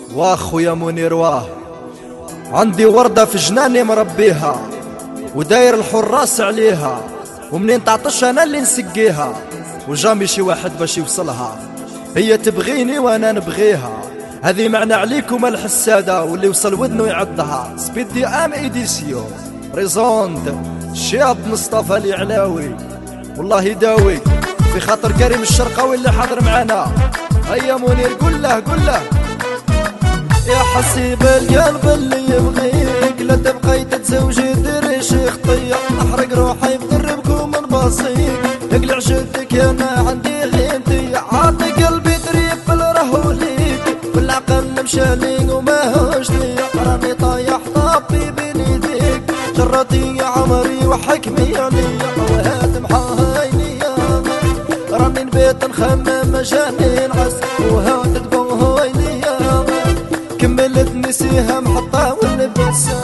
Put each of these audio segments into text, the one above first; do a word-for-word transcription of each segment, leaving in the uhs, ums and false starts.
واخويا منير واه عندي وردة في جناني مربيها وداير الحراس عليها، ومنين تعطش انا اللي نسقيها، وجامي شي واحد باش يوصلها. هي تبغيني وانا نبغيها، هذه معنى عليكم الحسادة، واللي وصل ودنه يعدها. سبيدي ام ايديسيو ريزوند الشاب مصطفى العلاوي، والله يداوي في خاطر كريم الشرقاوي اللي حاضر معنا. هيا منير قول له قول له يا حسيب القلب اللي يبغيك، لا تبقي تتزوجي ديري شي خطية، احرق روحي بدربكم من بسيط، اقلع شدك انا عندي غيمتي، عاطي قلبي تريب بالرهو ليك، والعقل مشالي وما هوش ليا، راني طايح طابي بين يديك، جرتي يا عمري وحكمي عليا، وهات محايني راني نبيت نخمم مجاني نعس، وهات تبوه ليا كملت نسيها محطة واللبسة.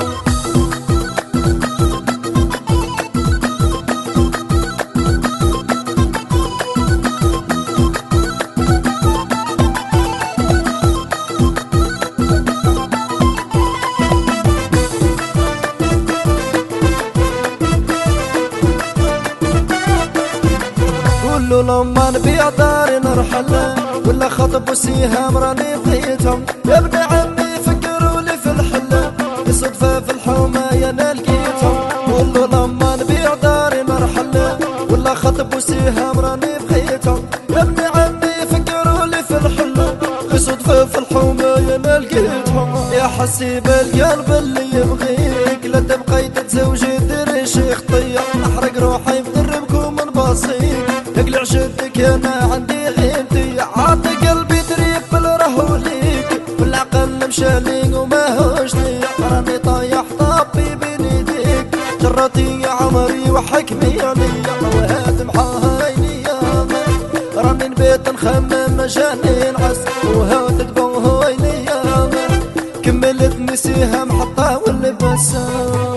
قولوا لما نبيع داري نرحل، ولا خطب وسيهام راني بغيتهم، يا ابن عمي فكروا لي في الحلة، بالصدفة في الحوماية انا لقيتهم. قولوا لما نبيع داري نرحل، ولا خطب وسيهام راني بغيتهم، يا ابن عمي فكروا لي في الحلة، بالصدفة في الحوماية انا لقيتهم. يا حسيب القلب اللي يبغيك، لا تبقي تتزوجي ديري شي خطية، احرق روحي بدربكم من بسيط، اقلع شدك انا عندي غيمتي، عاطي قلبي تريب بالرهو ليك، والعقل مشالي وما هوش ليا، راني طايح طابي بين يديك، جرتي يا عمري وحكمي عليا، وهات محايني راني نبيت نخمم مجاني نعس، وهات تبوه ليا كملت نسيها محطة واللبسة.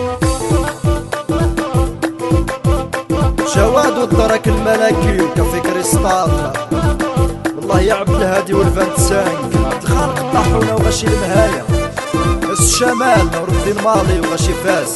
جواد والدرك الملكي وكافي كريستال، والله يا عبد الهادي والفانت سانك، عبد الخالق الطاحونة وغشي المهاية، بس الشمال نور الدين مالي وغشي فاس.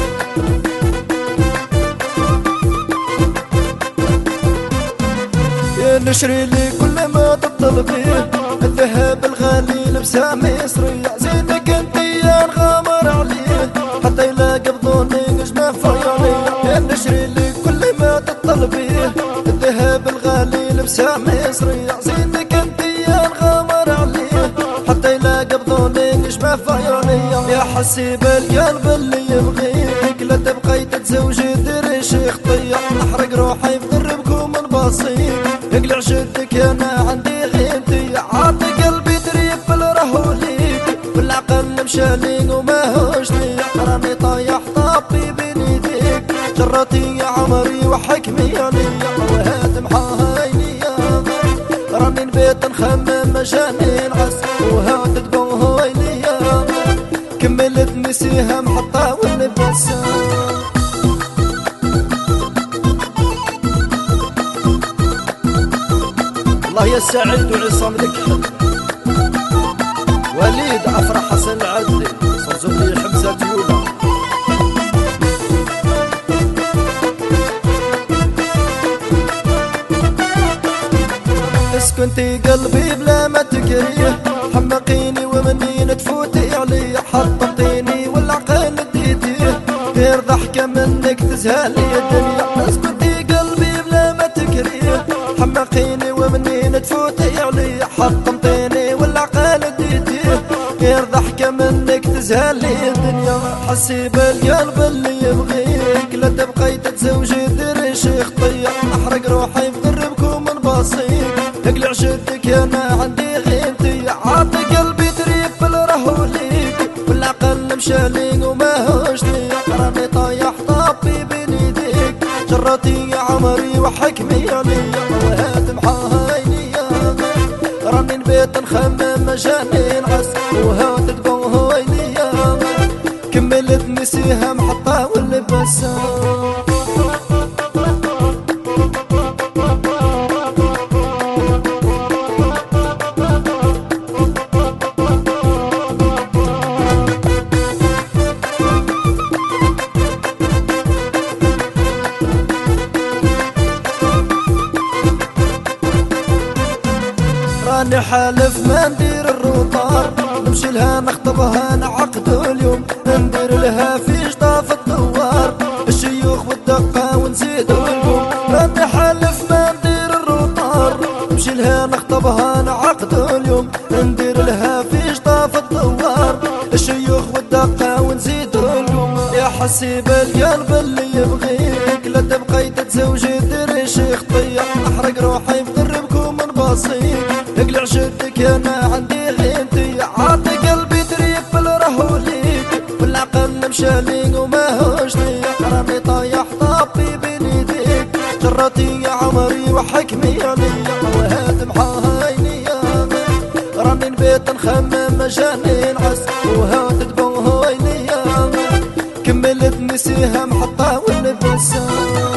يا نشري لي كل ما تطلبيه، الذهب الغالي لبسه مصرية، زينك انت يا نغامر عليه، حتى يلاقي بظني نجمة في عيوني. يا نشري لي كل ما تطلبيه، الذهب الغالي لبسه مصرية، زينك انت يا نغامر عليه، حتى يلاقي بظني نجمة في عيوني. يا حسيب القلب اللي يبغيك، لا تبقي تتزوجي ديري شي خطية، احرق روحي بدربكم من بسيط، اقلع شدك انا عندي غيمتي، عاطي قلبي تريب بالرهو ليك، والعقل مشالي وما هوش ليا، راني طايح طابي بين يديك، جرتي يا عمري وحكمي عليا، وهات محايني راني نبيت نخمم مجاني نعس، وهات تبوه ليا كملت نسيها محطة واللبسة. الله يا سعيد وعصام الكحل، وليد افرح حسن العدلي، صوزولي حمزة يولا. اسكنتي قلبي بلا ما تكريه، حمقيني ومنين تفوتي علي، حطمتيني والعقل اديتيه، غير ضحكة منك تزهلي الدنيا. اسكنتي قلبي بلا ما تكريه، حمقيني ومنين تفوتي علي، حطمتيني والعقل اديتيه، غير ضحكة منك تزهلي الدنيا. حسيب القلب اللي يبغيك، لا تبقي تتزوجي ديري شي خطية، احرق روحي بدربكم من بسيط، اقلع شدك انا عندي غيمتي، عاطي قلبي تريب بالرهو ليك، والعقل مشالي وما هوش ليا، راني طايح طابي بين يديك، جرتي يا عمري وحكمي عليا، وهات محايني راني نبيت نخمم مجاني نعس، وهات تبوه ليا كملت نسيها محطة واللبسة. راني حالف ما ندير الروطار، نمشي لها نخطبها نعقدو اليوم، ندير لها في شطاف الدوار الشيوخ والدقة ونزيدو البوم. راني حالف ما ندير الروطار، نمشي لها نخطبها نعقدو اليوم، ندير لها في شطاف الدوار الشيوخ والدقة ونزيدو البوم. يا حسيب القلب اللي يبغيك لا تبقي تتزوجي ديري شي خطية، احرق روحي بقربكم من بسيط، اقلع شدك انا عندي غينتي، عاطي قلبي تريب بالرهو ليك والعقل مشالي وما هوش ضيق، راني طايح طابي بين يديك جرتي يا عمري وحكمي عليا، وهاد معاها عيني راني نبيت نخمم جاني نعس، وهاد تبوه عيني كملت نسيها محطة والنبسة.